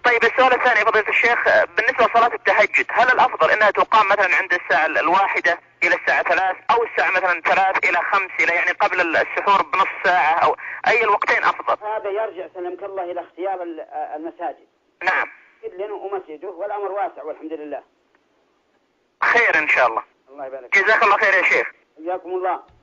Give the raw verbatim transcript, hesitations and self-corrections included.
طيب السؤال الثاني فضيلة الشيخ، بالنسبة لصلاة التهجد هل الأفضل أنها تقام مثلا عند الساعة الواحدة إلى الساعة ثلاث، أو الساعة مثلا ثلاث إلى خمس، إلى يعني قبل السحور بنص ساعة، أو أي الوقتين أفضل؟ هذا يرجع سلمك الله إلى اختيار المساجد. نعم. كل ومسجده والأمر واسع والحمد لله. خير إن شاء الله. الله يبارك. جزاك الله خير يا شيخ. جزاكم الله.